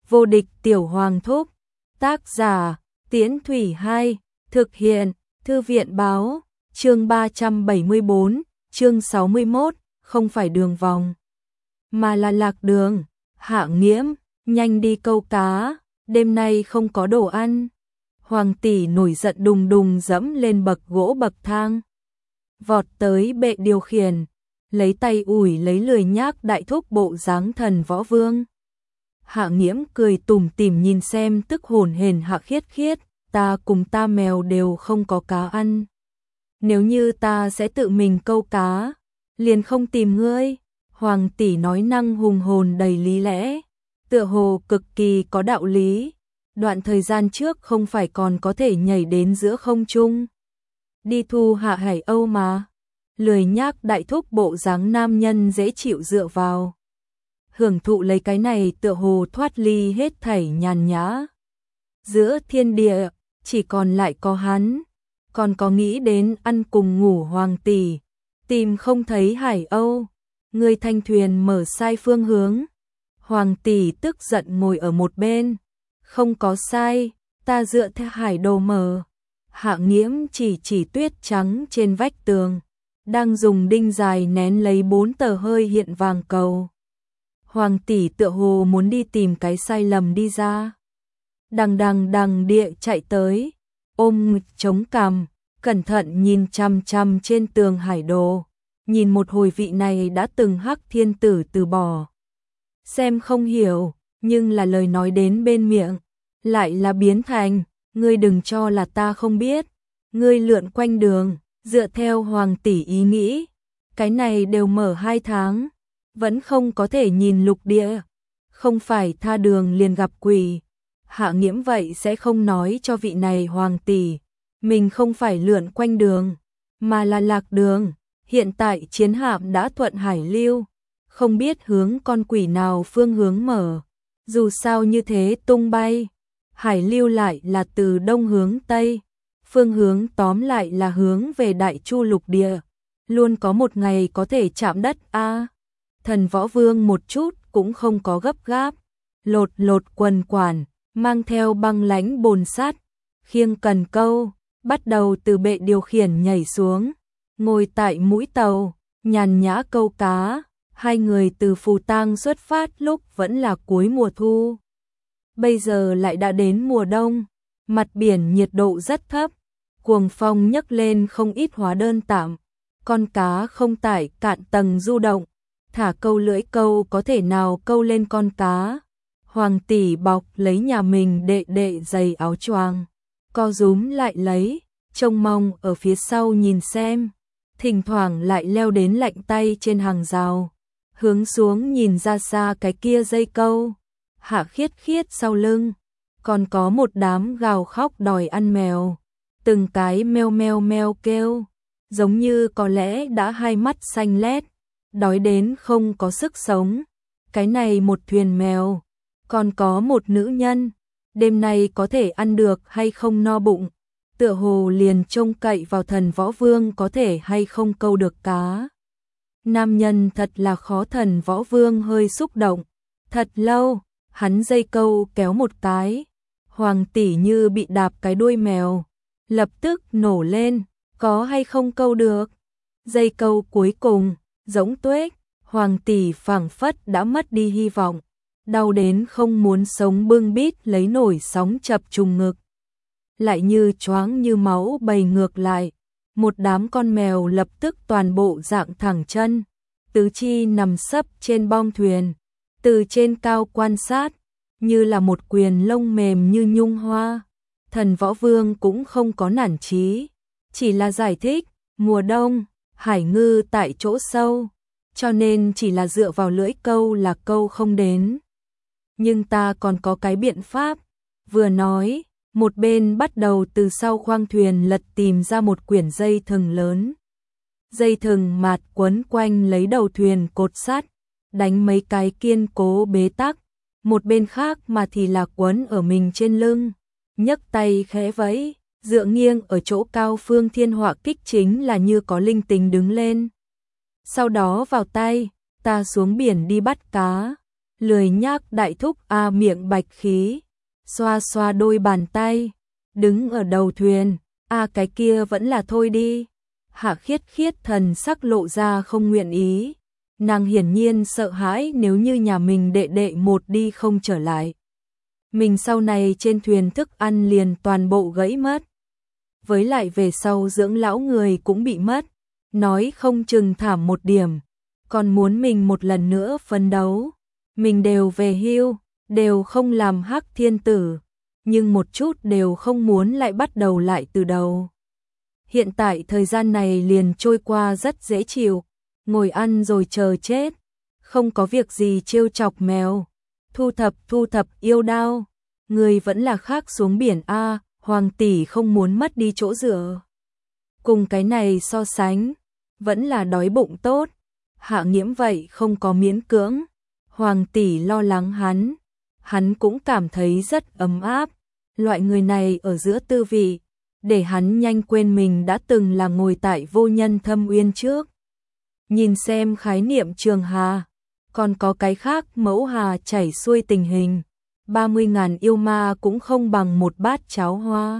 Vô địch tiểu hoàng thúc. Tác giả, Tiễn Thủy 2, thực hiện, Thư viện báo, chương 374, chương 61, không phải đường vòng, mà là lạc đường. Hạ Nghiễm, nhanh đi câu cá, đêm nay không có đồ ăn. Hoàng tỷ nổi giận đùng đùng dẫm lên bậc gỗ bậc thang, vọt tới bệ điều khiển, lấy tay ủi lấy lười nhác đại thúc bộ dáng thần võ vương. Hạ Nghiễm cười tủm tỉm nhìn xem tức hồn hển Hạ Khiết Khiết, ta cùng ta mèo đều không có cá ăn. Nếu như ta sẽ tự mình câu cá, liền không tìm ngươi. Hoàng tỷ nói năng hùng hồn đầy lý lẽ, tựa hồ cực kỳ có đạo lý. Đoạn thời gian trước không phải còn có thể nhảy đến giữa không trung, đi thu hạ hải âu mà. Lười nhác đại thúc bộ dáng nam nhân dễ chịu dựa vào, hưởng thụ lấy cái này tựa hồ thoát ly hết thảy nhàn nhã. Giữa thiên địa, chỉ còn lại có hắn, còn có nghĩ đến ăn cùng ngủ Hoàng tỷ, tìm không thấy hải âu. Người thanh thuyền mở sai phương hướng. Hoàng tỷ tức giận ngồi ở một bên, không có sai, ta dựa theo hải đồ mở. Hạ Nghiễm chỉ tuyết trắng trên vách tường, đang dùng đinh dài nén lấy 4 tờ hơi hiện vàng cầu. Hoàng tỷ tựa hồ muốn đi tìm cái sai lầm đi ra. Đằng địa chạy tới, ôm chống cằm, cẩn thận nhìn chằm chằm trên tường hải đồ. Nhìn một hồi vị này đã từng Hắc Thiên Tử từ bỏ. Xem không hiểu, nhưng là lời nói đến bên miệng, lại là biến thành, ngươi đừng cho là ta không biết. Ngươi lượn quanh đường, dựa theo Hoàng tỷ ý nghĩ, cái này đều mở 2 tháng, vẫn không có thể nhìn lục địa. Không phải tha đường liền gặp quỷ. Hạ Nghiễm vậy sẽ không nói cho vị này Hoàng tỷ, mình không phải lượn quanh đường, mà là lạc đường. Hiện tại chiến hạm đã thuận hải lưu, không biết hướng con quỷ nào phương hướng mở. Dù sao như thế tung bay, hải lưu lại là từ đông hướng tây, phương hướng tóm lại là hướng về Đại Chu lục địa. Luôn có một ngày có thể chạm đất a. Thần võ vương một chút cũng không có gấp gáp, lột quần quản, mang theo băng lãnh bồn sắt, khiêng cần câu, bắt đầu từ bệ điều khiển nhảy xuống. Ngồi tại mũi tàu, nhàn nhã câu cá. Hai người từ Phù Tang xuất phát lúc vẫn là cuối mùa thu. Bây giờ lại đã đến mùa đông, mặt biển nhiệt độ rất thấp, cuồng phong nhấc lên không ít hóa đơn tạm. Con cá không tải cạn tầng du động, thả câu lưỡi câu có thể nào câu lên con cá. Hoàng tỷ bọc lấy nhà mình đệ giày áo choàng, co rúm lại lấy, trông mong ở phía sau nhìn xem. Thỉnh thoảng lại leo đến lạnh tay trên hàng rào, hướng xuống nhìn ra xa cái kia dây câu. Hạ Khiết Khiết sau lưng, còn có một đám gào khóc đòi ăn mèo, từng cái meo meo meo kêu, giống như có lẽ đã hai mắt xanh lét, đói đến không có sức sống. Cái này một thuyền mèo, còn có một nữ nhân, đêm nay có thể ăn được hay không no bụng. Tựa hồ liền trông cậy vào thần võ vương có thể hay không câu được cá. Nam nhân thật là khó. Thần võ vương hơi xúc động. Thật lâu, hắn dây câu kéo một cái. Hoàng tỷ như bị đạp cái đuôi mèo, lập tức nổ lên, có hay không câu được. Dây câu cuối cùng, giống tuếch, Hoàng tỷ phảng phất đã mất đi hy vọng, đau đến không muốn sống, bưng bít lấy nổi sóng chập trùng ngực. Lại như choáng như máu bầy ngược lại, một đám con mèo lập tức toàn bộ dạng thẳng chân, tứ chi nằm sấp trên bong thuyền, từ trên cao quan sát, như là một quyền lông mềm như nhung hoa. Thần võ vương cũng không có nản chí, chỉ là giải thích, mùa đông, hải ngư tại chỗ sâu, cho nên chỉ là dựa vào lưỡi câu là câu không đến. Nhưng ta còn có cái biện pháp. Vừa nói, một bên bắt đầu từ sau khoang thuyền lật tìm ra một quyển dây thừng lớn. Dây thừng mạt quấn quanh lấy đầu thuyền cột sắt, đánh mấy cái kiên cố bế tắc. Một bên khác mà thì là quấn ở mình trên lưng, nhấc tay khẽ vẫy, dựa nghiêng ở chỗ cao. Phương Thiên Họa Kích chính là như có linh tính đứng lên. Sau đó vào tay, ta xuống biển đi bắt cá. lười nhác đại thúc a miệng bạch khí, xoa xoa đôi bàn tay, đứng ở đầu thuyền, cái kia vẫn là thôi đi. Hạ Khiết Khiết thần sắc lộ ra không nguyện ý, nàng hiển nhiên sợ hãi nếu như nhà mình đệ đệ một đi không trở lại. Mình sau này trên thuyền thức ăn liền toàn bộ gãy mất. Với lại về sau dưỡng lão người cũng bị mất, nói không chừng thảm một điểm, còn muốn mình một lần nữa phấn đấu. Mình đều về hưu, đều không làm Hắc Thiên Tử, nhưng một chút đều không muốn lại bắt đầu lại từ đầu. Hiện tại thời gian này liền trôi qua rất dễ chịu, ngồi ăn rồi chờ chết, không có việc gì trêu chọc mèo, thu thập yêu đao, người vẫn là khác xuống biển a, Hoàng tỷ không muốn mất đi chỗ dựa. Cùng cái này so sánh, vẫn là đói bụng tốt. Hạ Nghiễm vậy không có miễn cưỡng, Hoàng tỷ lo lắng hắn cũng cảm thấy rất ấm áp, loại người này ở giữa tư vị, để hắn nhanh quên mình đã từng là ngồi tại vô nhân thâm uyên trước. Nhìn xem khái niệm trường hà, còn có cái khác mẫu hà chảy xuôi tình hình, 30.000 yêu ma cũng không bằng một bát cháo hoa.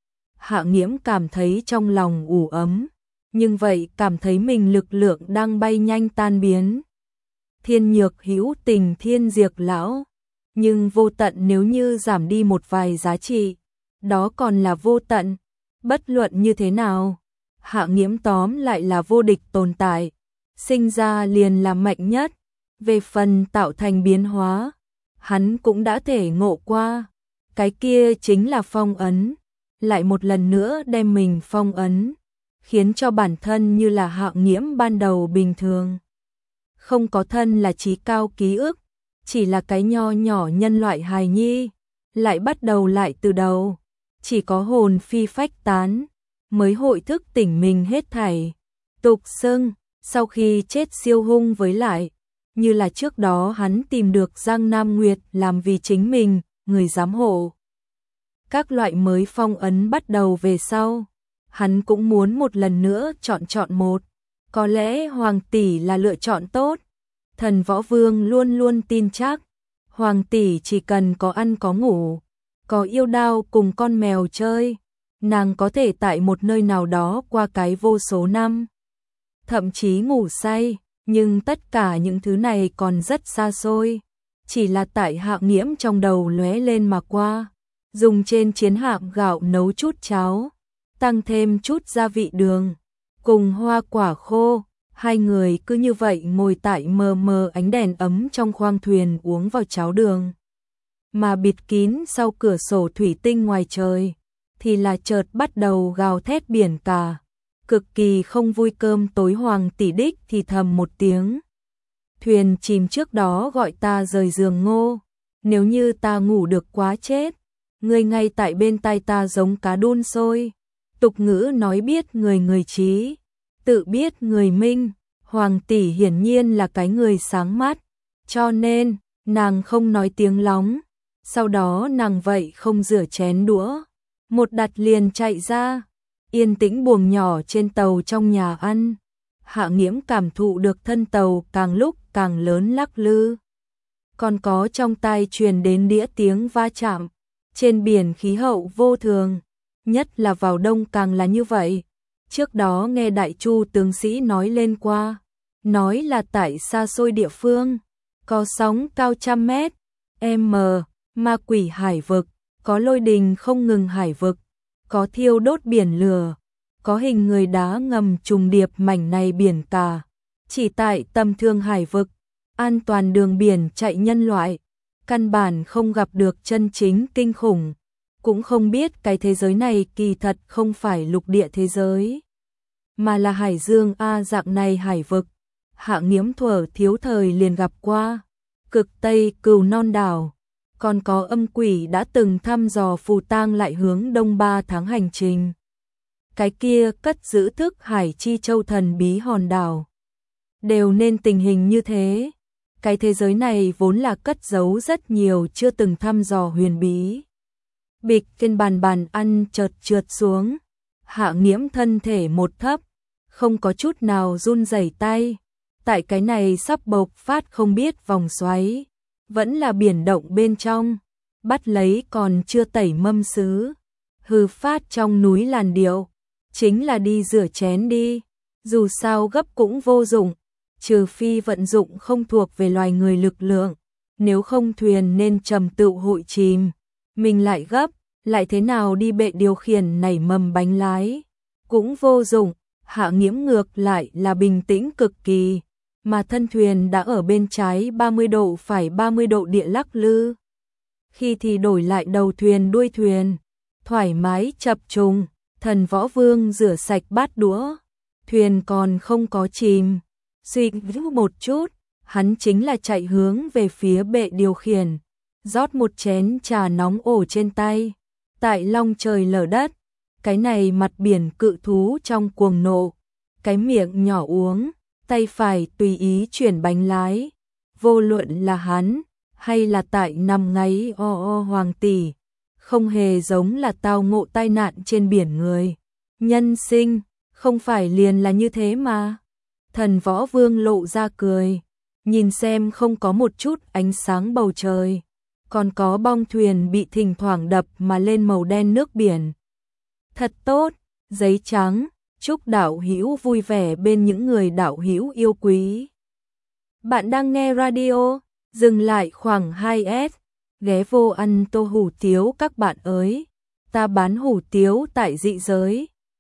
Hạ Nghiễm cảm thấy trong lòng ủ ấm, nhưng vậy cảm thấy mình lực lượng đang bay nhanh tan biến. Thiên nhược hữu tình thiên diệt lão, nhưng vô tận nếu như giảm đi một vài giá trị, đó còn là vô tận, bất luận như thế nào. Hạ Nghiễm tóm lại là vô địch tồn tại, sinh ra liền là mạnh nhất, về phần tạo thành biến hóa, hắn cũng đã thể ngộ qua, cái kia chính là phong ấn, lại một lần nữa đem mình phong ấn, khiến cho bản thân như là Hạ Nghiễm ban đầu bình thường. Không có thân là trí cao ký ức, chỉ là cái nho nhỏ nhân loại hài nhi, lại bắt đầu lại từ đầu, chỉ có hồn phi phách tán, mới hội thức tỉnh mình hết thảy. Tục xưng, sau khi chết siêu hung với lại, như là trước đó hắn tìm được Giang Nam Nguyệt làm vì chính mình, người giám hộ. Các loại mới phong ấn bắt đầu về sau, hắn cũng muốn một lần nữa chọn một, có lẽ Hoàng tỷ là lựa chọn tốt. Thần Võ Vương luôn luôn tin chắc, Hoàng tỷ chỉ cần có ăn có ngủ, có yêu đao cùng con mèo chơi, nàng có thể tại một nơi nào đó qua cái vô số năm, thậm chí ngủ say, nhưng tất cả những thứ này còn rất xa xôi, chỉ là tại Hạ Nghiễm trong đầu lóe lên mà qua, dùng trên chiến hạm gạo nấu chút cháo, tăng thêm chút gia vị đường, cùng hoa quả khô. Hai người cứ như vậy ngồi tại mờ mờ ánh đèn ấm trong khoang thuyền uống vào cháo đường. Mà bịt kín sau cửa sổ thủy tinh ngoài trời, thì là chợt bắt đầu gào thét biển cả. Cực kỳ không vui cơm tối Hoàng tỷ đích thì thầm một tiếng. Thuyền chìm trước đó gọi ta rời giường Ngô. Nếu như ta ngủ được quá chết, người ngay tại bên tai ta giống cá đun sôi. Tục ngữ nói biết người người trí, tự biết người minh. Hoàng tỷ hiển nhiên là cái người sáng mắt, cho nên nàng không nói tiếng lóng. Sau đó nàng vậy không rửa chén đũa, một đặt liền chạy ra, yên tĩnh buồng nhỏ trên tàu trong nhà ăn. Hạ Nghiễm cảm thụ được thân tàu càng lúc càng lớn lắc lư, còn có trong tai truyền đến đĩa tiếng va chạm. Trên biển khí hậu vô thường, nhất là vào đông càng là như vậy. Trước đó nghe Đại Chu tướng sĩ nói lên qua, nói là tại xa xôi địa phương, có sóng cao 100 mét, ma quỷ hải vực, có lôi đình không ngừng hải vực, có thiêu đốt biển lửa, có hình người đá ngầm trùng điệp mảnh này biển cả. Chỉ tại tầm thường hải vực, an toàn đường biển chạy nhân loại, căn bản không gặp được chân chính kinh khủng, cũng không biết cái thế giới này kỳ thật không phải lục địa thế giới, mà là hải dương dạng này hải vực. Hạ Nghiễm thuở thiếu thời liền gặp qua, Cực Tây Cừu Non đảo, còn có âm quỷ đã từng thăm dò phù tang lại hướng đông 3 tháng hành trình. Cái kia cất giữ thức hải chi châu thần bí hòn đảo, đều nên tình hình như thế. Cái thế giới này vốn là cất giấu rất nhiều chưa từng thăm dò huyền bí. Bịch trên bàn ăn chợt trượt xuống, Hạ Nghiễm thân thể một thấp, không có chút nào run rẩy tay. Tại cái này sắp bộc phát không biết vòng xoáy, vẫn là biển động bên trong, bắt lấy còn chưa tẩy mâm sứ. Hư phát trong núi làn điệu, chính là đi rửa chén đi, dù sao gấp cũng vô dụng, trừ phi vận dụng không thuộc về loài người lực lượng, nếu không thuyền nên trầm tự hội chìm. Mình lại gấp, lại thế nào đi bệ điều khiển nảy mầm bánh lái, cũng vô dụng. Hạ Nghiễm ngược lại là bình tĩnh cực kỳ, mà thân thuyền đã ở bên trái 30 độ phải 30 độ địa lắc lư. Khi thì đổi lại đầu thuyền đuôi thuyền, thoải mái chập trùng, Thần Võ Vương rửa sạch bát đũa, thuyền còn không có chìm. Suy nghĩ một chút, hắn chính là chạy hướng về phía bệ điều khiển, rót một chén trà nóng ổ trên tay. Tại long trời lở đất, cái này mặt biển cự thú trong cuồng nộ, cái miệng nhỏ uống, tay phải tùy ý chuyển bánh lái. Vô luận là hắn, hay là tại năm ngáy hoàng tỷ, không hề giống là tao ngộ tai nạn trên biển người. Nhân sinh, không phải liền là như thế mà. Thần Võ Vương lộ ra cười, nhìn xem không có một chút ánh sáng bầu trời, còn có bong thuyền bị thỉnh thoảng đập mà lên màu đen nước biển. Thật tốt, giấy trắng, chúc đạo hữu vui vẻ bên những người đạo hữu yêu quý. Bạn đang nghe radio, dừng lại khoảng 2S, ghé vô ăn tô hủ tiếu các bạn ơi. Ta bán hủ tiếu tại dị giới,